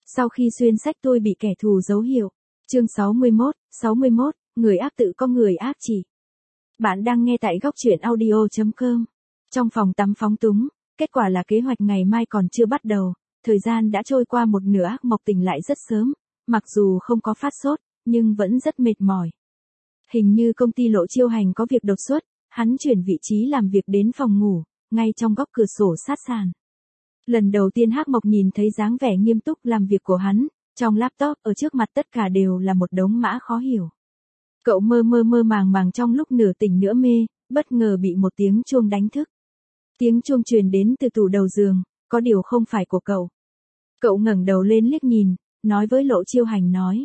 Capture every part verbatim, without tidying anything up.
Sau khi xuyên sách tôi bị kẻ thù dấu hiệu. Chương sáu mươi mốt, sáu mươi mốt, người ác tự có người ác chỉ. Bạn đang nghe tại góc truyện audio chấm com. Trong phòng tắm phóng túng, kết quả là kế hoạch ngày mai còn chưa bắt đầu, thời gian đã trôi qua một nửa. Ác Mộc tỉnh lại rất sớm, mặc dù không có phát sốt, nhưng vẫn rất mệt mỏi. Hình như công ty Lộ Chiêu Hành có việc đột xuất, hắn chuyển vị trí làm việc đến phòng ngủ, ngay trong góc cửa sổ sát sàn. Lần đầu tiên Hắc Mộc nhìn thấy dáng vẻ nghiêm túc làm việc của hắn, trong laptop ở trước mặt tất cả đều là một đống mã khó hiểu. Cậu mơ mơ mơ màng màng trong lúc nửa tỉnh nửa mê, bất ngờ bị một tiếng chuông đánh thức. Tiếng chuông truyền đến từ tủ đầu giường, có điều không phải của cậu. Cậu ngẩng đầu lên liếc nhìn, nói với Lộ Chiêu Hành nói.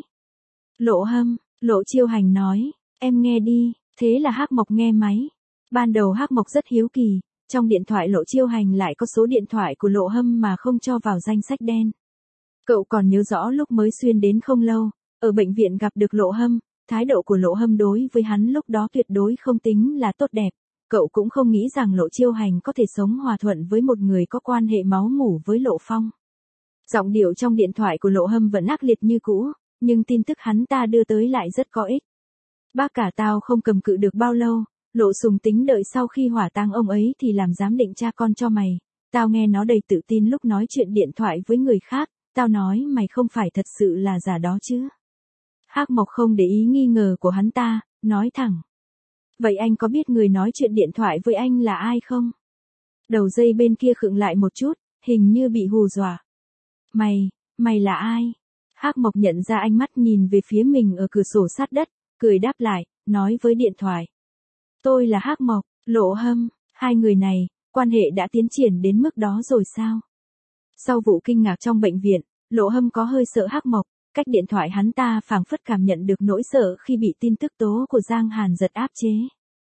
Lộ Hâm, Lộ Chiêu Hành nói, em nghe đi, thế là Hắc Mộc nghe máy. Ban đầu Hắc Mộc rất hiếu kỳ, trong điện thoại Lộ Chiêu Hành lại có số điện thoại của Lộ Hâm mà không cho vào danh sách đen. Cậu còn nhớ rõ lúc mới xuyên đến không lâu, ở bệnh viện gặp được Lộ Hâm, thái độ của Lộ Hâm đối với hắn lúc đó tuyệt đối không tính là tốt đẹp. Cậu cũng không nghĩ rằng Lộ Chiêu Hành có thể sống hòa thuận với một người có quan hệ máu mủ với Lộ Phong. Giọng điệu trong điện thoại của Lộ Hâm vẫn ác liệt như cũ, nhưng tin tức hắn ta đưa tới lại rất có ích. Bác cả tao không cầm cự được bao lâu, Lộ Sùng tính đợi sau khi hỏa táng ông ấy thì làm giám định cha con cho mày. Tao nghe nó đầy tự tin lúc nói chuyện điện thoại với người khác, tao nói mày không phải thật sự là giả đó chứ. Hắc Mộc không để ý nghi ngờ của hắn ta, nói thẳng. Vậy anh có biết người nói chuyện điện thoại với anh là ai không? Đầu dây bên kia khựng lại một chút, hình như bị hù dọa. Mày, mày là ai? Hắc Mộc nhận ra ánh mắt nhìn về phía mình ở cửa sổ sát đất, cười đáp lại, nói với điện thoại. Tôi là Hắc Mộc, Lộ Hâm, hai người này, quan hệ đã tiến triển đến mức đó rồi sao? Sau vụ kinh ngạc trong bệnh viện, Lộ Hâm có hơi sợ Hắc Mộc, cách điện thoại hắn ta phảng phất cảm nhận được nỗi sợ khi bị tin tức tố của Giang Hàn Giật áp chế.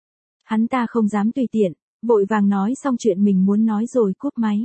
Hắn ta không dám tùy tiện, vội vàng nói xong chuyện mình muốn nói rồi cúp máy.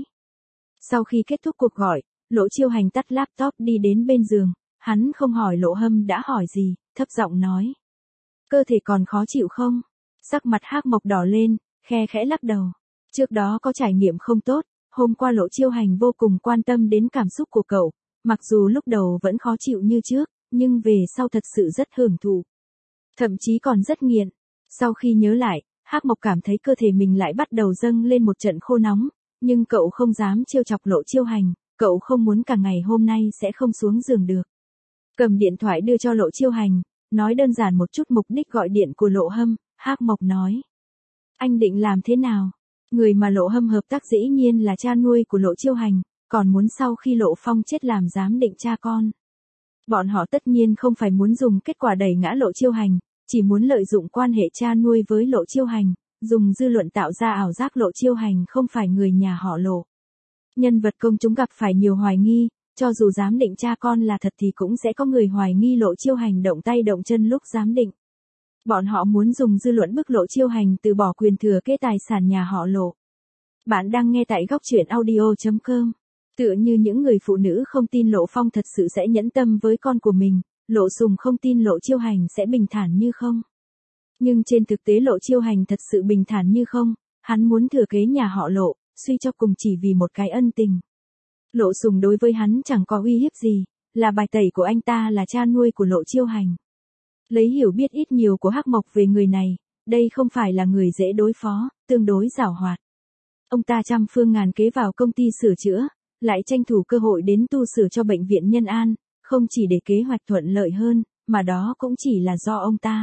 Sau khi kết thúc cuộc gọi, Lộ Chiêu Hành tắt laptop đi đến bên giường, hắn không hỏi Lộ Hâm đã hỏi gì, thấp giọng nói. Cơ thể còn khó chịu không? Sắc mặt Hắc Mộc đỏ lên, khe khẽ lắc đầu. Trước đó có trải nghiệm không tốt, hôm qua Lộ Chiêu Hành vô cùng quan tâm đến cảm xúc của cậu, mặc dù lúc đầu vẫn khó chịu như trước, nhưng về sau thật sự rất hưởng thụ. Thậm chí còn rất nghiện. Sau khi nhớ lại, Hắc Mộc cảm thấy cơ thể mình lại bắt đầu dâng lên một trận khô nóng, nhưng cậu không dám trêu chọc Lộ Chiêu Hành, cậu không muốn cả ngày hôm nay sẽ không xuống giường được. Cầm điện thoại đưa cho Lộ Chiêu Hành, nói đơn giản một chút mục đích gọi điện của Lộ Hâm. Hắc Mộc nói. Anh định làm thế nào? Người mà Lộ Hâm hợp tác dĩ nhiên là cha nuôi của Lộ Chiêu Hành, còn muốn sau khi Lộ Phong chết làm giám định cha con. Bọn họ tất nhiên không phải muốn dùng kết quả đẩy ngã Lộ Chiêu Hành, chỉ muốn lợi dụng quan hệ cha nuôi với Lộ Chiêu Hành, dùng dư luận tạo ra ảo giác Lộ Chiêu Hành không phải người nhà họ Lộ. Nhân vật công chúng gặp phải nhiều hoài nghi, cho dù giám định cha con là thật thì cũng sẽ có người hoài nghi Lộ Chiêu Hành động tay động chân lúc giám định. Bọn họ muốn dùng dư luận bức Lộ Chiêu Hành từ bỏ quyền thừa kế tài sản nhà họ Lộ. Bạn đang nghe tại góc truyện audio chấm com. Tựa như những người phụ nữ không tin Lộ Phong thật sự sẽ nhẫn tâm với con của mình, Lộ Sùng không tin Lộ Chiêu Hành sẽ bình thản như không. Nhưng trên thực tế Lộ Chiêu Hành thật sự bình thản như không, hắn muốn thừa kế nhà họ Lộ, suy cho cùng chỉ vì một cái ân tình. Lộ Sùng đối với hắn chẳng có uy hiếp gì, là bài tẩy của anh ta là cha nuôi của Lộ Chiêu Hành. Lấy hiểu biết ít nhiều của Hắc Mộc về người này, đây không phải là người dễ đối phó, tương đối giảo hoạt. Ông ta trăm phương ngàn kế vào công ty sửa chữa, lại tranh thủ cơ hội đến tu sửa cho bệnh viện Nhân An, không chỉ để kế hoạch thuận lợi hơn, mà đó cũng chỉ là do ông ta.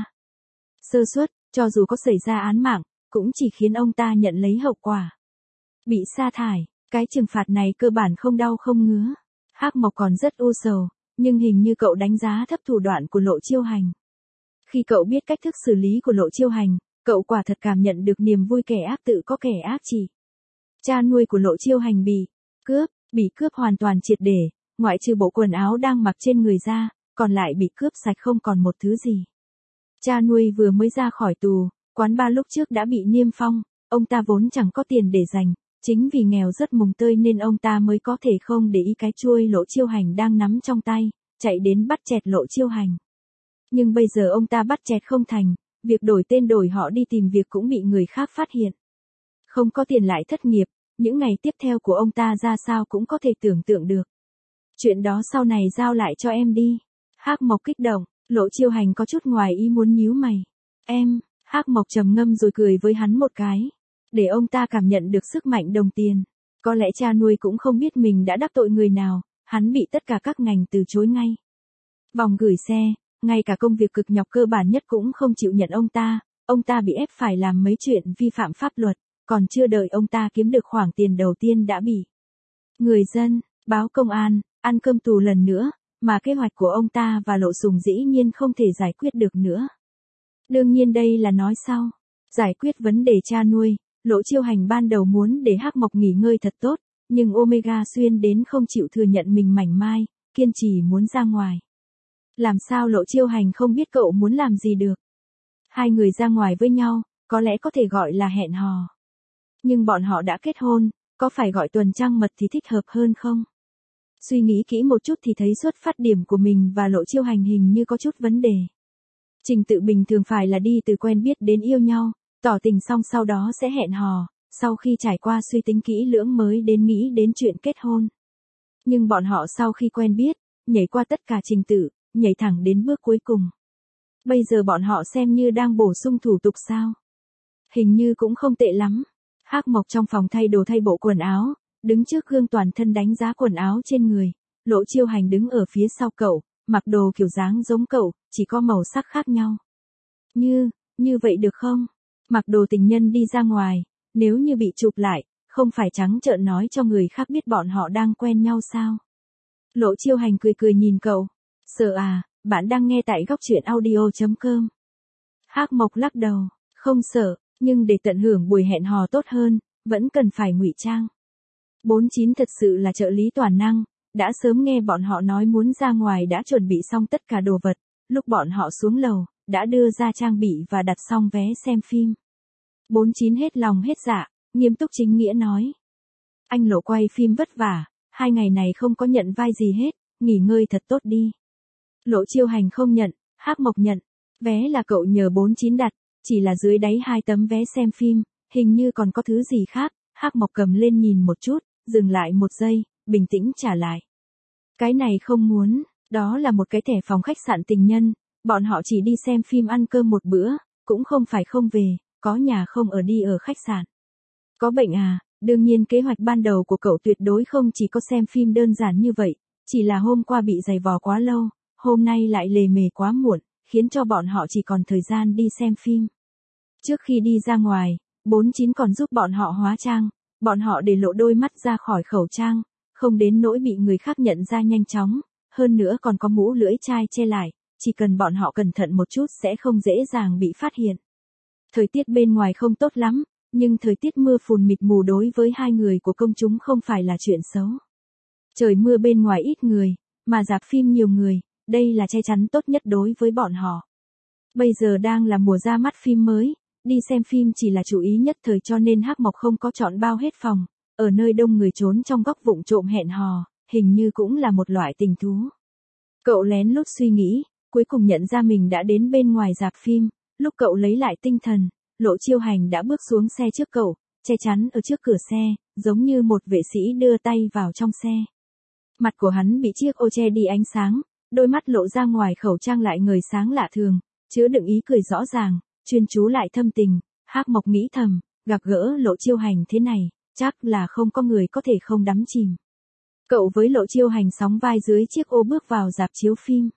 Sơ suất, cho dù có xảy ra án mạng, cũng chỉ khiến ông ta nhận lấy hậu quả. Bị sa thải, cái trừng phạt này cơ bản không đau không ngứa. Hắc Mộc còn rất u sầu, nhưng hình như cậu đánh giá thấp thủ đoạn của Lộ Chiêu Hành. Khi cậu biết cách thức xử lý của Lộ Chiêu Hành, cậu quả thật cảm nhận được niềm vui kẻ ác tự có kẻ ác chỉ. Cha nuôi của Lộ Chiêu Hành bị cướp, bị cướp hoàn toàn triệt để, ngoại trừ bộ quần áo đang mặc trên người ra, còn lại bị cướp sạch không còn một thứ gì. Cha nuôi vừa mới ra khỏi tù, quán bar lúc trước đã bị niêm phong, ông ta vốn chẳng có tiền để dành, chính vì nghèo rất mồng tơi nên ông ta mới có thể không để ý cái chuôi Lộ Chiêu Hành đang nắm trong tay, chạy đến bắt chẹt Lộ Chiêu Hành. Nhưng bây giờ ông ta bắt chẹt không thành, việc đổi tên đổi họ đi tìm việc cũng bị người khác phát hiện. Không có tiền lại thất nghiệp, những ngày tiếp theo của ông ta ra sao cũng có thể tưởng tượng được. Chuyện đó sau này giao lại cho em đi. Hắc Mộc kích động, Lộ Chiêu Hành có chút ngoài ý muốn nhíu mày. Em, Hắc Mộc trầm ngâm rồi cười với hắn một cái. Để ông ta cảm nhận được sức mạnh đồng tiền. Có lẽ cha nuôi cũng không biết mình đã đắc tội người nào, hắn bị tất cả các ngành từ chối ngay. Vòng gửi xe, ngay cả công việc cực nhọc cơ bản nhất cũng không chịu nhận ông ta, ông ta bị ép phải làm mấy chuyện vi phạm pháp luật, còn chưa đợi ông ta kiếm được khoản tiền đầu tiên đã bị người dân, báo công an, ăn cơm tù lần nữa, mà kế hoạch của ông ta và Lộ Sùng dĩ nhiên không thể giải quyết được nữa. Đương nhiên đây là nói sau, giải quyết vấn đề cha nuôi, Lộ Chiêu Hành ban đầu muốn để Hắc Mộc nghỉ ngơi thật tốt, nhưng Omega xuyên đến không chịu thừa nhận mình mảnh mai, kiên trì muốn ra ngoài. Làm sao Lộ Chiêu Hành không biết cậu muốn làm gì được? Hai người ra ngoài với nhau, có lẽ có thể gọi là hẹn hò. Nhưng bọn họ đã kết hôn, có phải gọi tuần trăng mật thì thích hợp hơn không? Suy nghĩ kỹ một chút thì thấy xuất phát điểm của mình và Lộ Chiêu Hành hình như có chút vấn đề. Trình tự bình thường phải là đi từ quen biết đến yêu nhau, tỏ tình xong sau đó sẽ hẹn hò, sau khi trải qua suy tính kỹ lưỡng mới đến nghĩ đến chuyện kết hôn. Nhưng bọn họ sau khi quen biết, nhảy qua tất cả trình tự, nhảy thẳng đến bước cuối cùng. Bây giờ bọn họ xem như đang bổ sung thủ tục sao? Hình như cũng không tệ lắm. Hắc Mộc trong phòng thay đồ thay bộ quần áo, đứng trước gương toàn thân đánh giá quần áo trên người. Lộ Chiêu Hành đứng ở phía sau cậu, mặc đồ kiểu dáng giống cậu, chỉ có màu sắc khác nhau. Như, như vậy được không? Mặc đồ tình nhân đi ra ngoài, nếu như bị chụp lại, không phải trắng trợn nói cho người khác biết bọn họ đang quen nhau sao? Lộ Chiêu Hành cười cười nhìn cậu. Sợ à, bạn đang nghe tại góc truyện audio chấm com. Hắc Mộc lắc đầu, không sợ, nhưng để tận hưởng buổi hẹn hò tốt hơn, vẫn cần phải ngụy trang. bốn chín thật sự là trợ lý toàn năng, đã sớm nghe bọn họ nói muốn ra ngoài đã chuẩn bị xong tất cả đồ vật, lúc bọn họ xuống lầu, đã đưa ra trang bị và đặt xong vé xem phim. bốn chín hết lòng hết dạ, nghiêm túc chính nghĩa nói. Anh Lộ quay phim vất vả, hai ngày này không có nhận vai gì hết, nghỉ ngơi thật tốt đi. Lộ Chiêu Hành không nhận, Hắc Mộc nhận. Vé là cậu nhờ bốn chín đặt, chỉ là dưới đáy hai tấm vé xem phim, hình như còn có thứ gì khác. Hắc Mộc cầm lên nhìn một chút, dừng lại một giây, bình tĩnh trả lại. Cái này không muốn, đó là một cái thẻ phòng khách sạn tình nhân, bọn họ chỉ đi xem phim ăn cơm một bữa, cũng không phải không về, có nhà không ở đi ở khách sạn. Có bệnh à, đương nhiên kế hoạch ban đầu của cậu tuyệt đối không chỉ có xem phim đơn giản như vậy, chỉ là hôm qua bị giày vò quá lâu, hôm nay lại lề mề quá muộn, khiến cho bọn họ chỉ còn thời gian đi xem phim. Trước khi đi ra ngoài, bốn chín còn giúp bọn họ hóa trang, bọn họ để lộ đôi mắt ra khỏi khẩu trang, không đến nỗi bị người khác nhận ra nhanh chóng, hơn nữa còn có mũ lưỡi chai che lại, chỉ cần bọn họ cẩn thận một chút sẽ không dễ dàng bị phát hiện. Thời tiết bên ngoài không tốt lắm, nhưng thời tiết mưa phùn mịt mù đối với hai người của công chúng không phải là chuyện xấu. Trời mưa bên ngoài ít người, mà rạp phim nhiều người, đây là che chắn tốt nhất đối với bọn họ. Bây giờ đang là mùa ra mắt phim mới, đi xem phim chỉ là chủ ý nhất thời cho nên Hắc Mộc không có chọn bao hết phòng, ở nơi đông người trốn trong góc vụng trộm hẹn hò, hình như cũng là một loại tình thú. Cậu lén lút suy nghĩ, cuối cùng nhận ra mình đã đến bên ngoài rạp phim, lúc cậu lấy lại tinh thần, Lộ Chiêu Hành đã bước xuống xe trước cậu, che chắn ở trước cửa xe, giống như một vệ sĩ đưa tay vào trong xe. Mặt của hắn bị chiếc ô che đi ánh sáng, đôi mắt lộ ra ngoài khẩu trang lại ngời sáng lạ thường, chứa đựng ý cười rõ ràng, chuyên chú lại thâm tình. Hắc Mộc nghĩ thầm, gặp gỡ Lộ Chiêu Hành thế này, chắc là không có người có thể không đắm chìm. Cậu với Lộ Chiêu Hành sóng vai dưới chiếc ô bước vào rạp chiếu phim.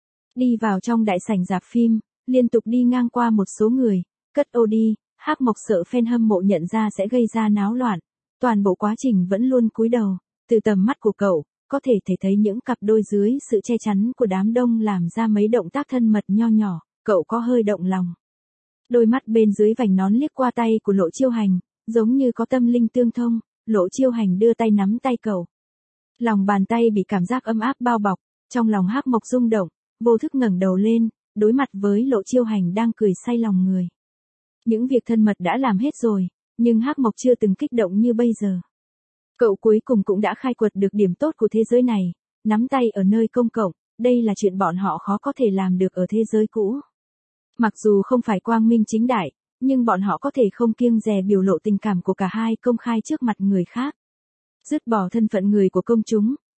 Đi vào trong đại sảnh rạp phim, liên tục đi ngang qua một số người, cất ô đi, Hắc Mộc sợ fan hâm mộ nhận ra sẽ gây ra náo loạn. Toàn bộ quá trình vẫn luôn cúi đầu, từ tầm mắt của cậu, có thể thể thấy những cặp đôi dưới sự che chắn của đám đông làm ra mấy động tác thân mật nho nhỏ, cậu có hơi động lòng. Đôi mắt bên dưới vành nón liếc qua tay của Lộ Chiêu Hành, giống như có tâm linh tương thông, Lộ Chiêu Hành đưa tay nắm tay cậu. Lòng bàn tay bị cảm giác ấm áp bao bọc, trong lòng Hắc Mộc rung động, vô thức ngẩng đầu lên, đối mặt với Lộ Chiêu Hành đang cười say lòng người. Những việc thân mật đã làm hết rồi, nhưng Hắc Mộc chưa từng kích động như bây giờ. Cậu cuối cùng cũng đã khai quật được điểm tốt của thế giới này, nắm tay ở nơi công cộng, đây là chuyện bọn họ khó có thể làm được ở thế giới cũ. Mặc dù không phải quang minh chính đại, nhưng bọn họ có thể không kiêng dè biểu lộ tình cảm của cả hai công khai trước mặt người khác. Dứt bỏ thân phận người của công chúng,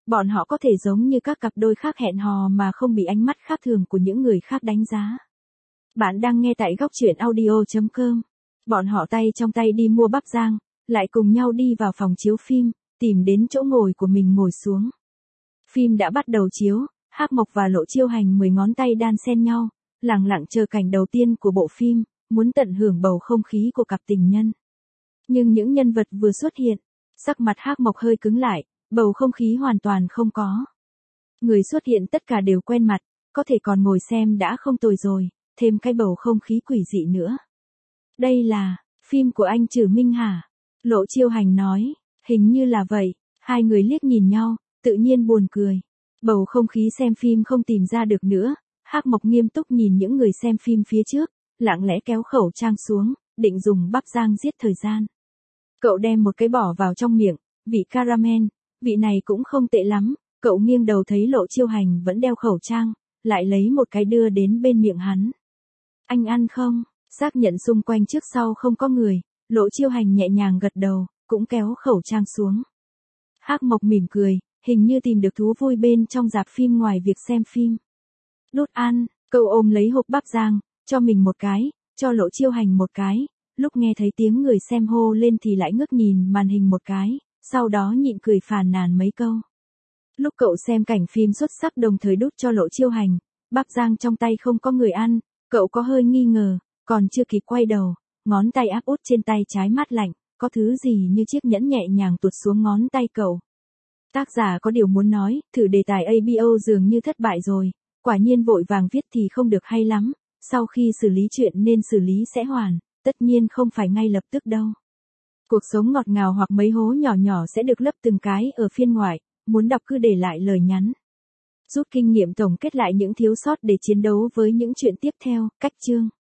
Bọn họ có thể giống như các cặp đôi khác hẹn hò mà không bị ánh mắt khác thường của những người khác đánh giá. Bạn đang nghe tại góc chuyện audio chấm com. Bọn họ tay trong tay đi mua bắp rang, lại cùng nhau đi vào phòng chiếu phim, tìm đến chỗ ngồi của mình ngồi xuống. Phim đã bắt đầu chiếu, Hắc Mộc và Lộ Chiêu Hành mười ngón tay đan xen nhau, lặng lặng chờ cảnh đầu tiên của bộ phim, muốn tận hưởng bầu không khí của cặp tình nhân. Nhưng những nhân vật vừa xuất hiện, sắc mặt Hắc Mộc hơi cứng lại, bầu không khí hoàn toàn không có. Người xuất hiện tất cả đều quen mặt, có thể còn ngồi xem đã không tồi rồi, thêm cái bầu không khí quỷ dị nữa. Đây là phim của anh Trử Minh hả? Lộ Chiêu Hành nói, hình như là vậy. Hai người liếc nhìn nhau, tự nhiên buồn cười. Bầu không khí xem phim không tìm ra được nữa. Hắc Mộc nghiêm túc nhìn những người xem phim phía trước, lặng lẽ kéo khẩu trang xuống, định dùng bắp rang giết thời gian. Cậu đem một cái bỏ vào trong miệng, vị caramel, vị này cũng không tệ lắm. Cậu nghiêng đầu thấy Lộ Chiêu Hành vẫn đeo khẩu trang, lại lấy một cái đưa đến bên miệng hắn. Anh ăn không? Xác nhận xung quanh trước sau không có người, Lộ Chiêu Hành nhẹ nhàng gật đầu, cũng kéo khẩu trang xuống. Hắc Mộc mỉm cười, hình như tìm được thú vui bên trong rạp phim ngoài việc xem phim. Đút ăn, cậu ôm lấy hộp bắp rang, cho mình một cái, cho Lộ Chiêu Hành một cái, lúc nghe thấy tiếng người xem hô lên thì lại ngước nhìn màn hình một cái, sau đó nhịn cười phàn nàn mấy câu. Lúc cậu xem cảnh phim xuất sắc đồng thời đút cho Lộ Chiêu Hành, bắp rang trong tay không có người ăn, cậu có hơi nghi ngờ, còn chưa kịp quay đầu, ngón tay áp út trên tay trái mát lạnh, có thứ gì như chiếc nhẫn nhẹ nhàng tuột xuống ngón tay cậu. Tác giả có điều muốn nói, thử đề tài a bê o dường như thất bại rồi, quả nhiên vội vàng viết thì không được hay lắm, sau khi xử lý chuyện nên xử lý sẽ hoàn, tất nhiên không phải ngay lập tức đâu. Cuộc sống ngọt ngào hoặc mấy hố nhỏ nhỏ sẽ được lấp từng cái ở phiên ngoại, muốn đọc cứ để lại lời nhắn. Rút kinh nghiệm tổng kết lại những thiếu sót để chiến đấu với những chuyện tiếp theo, cách chương.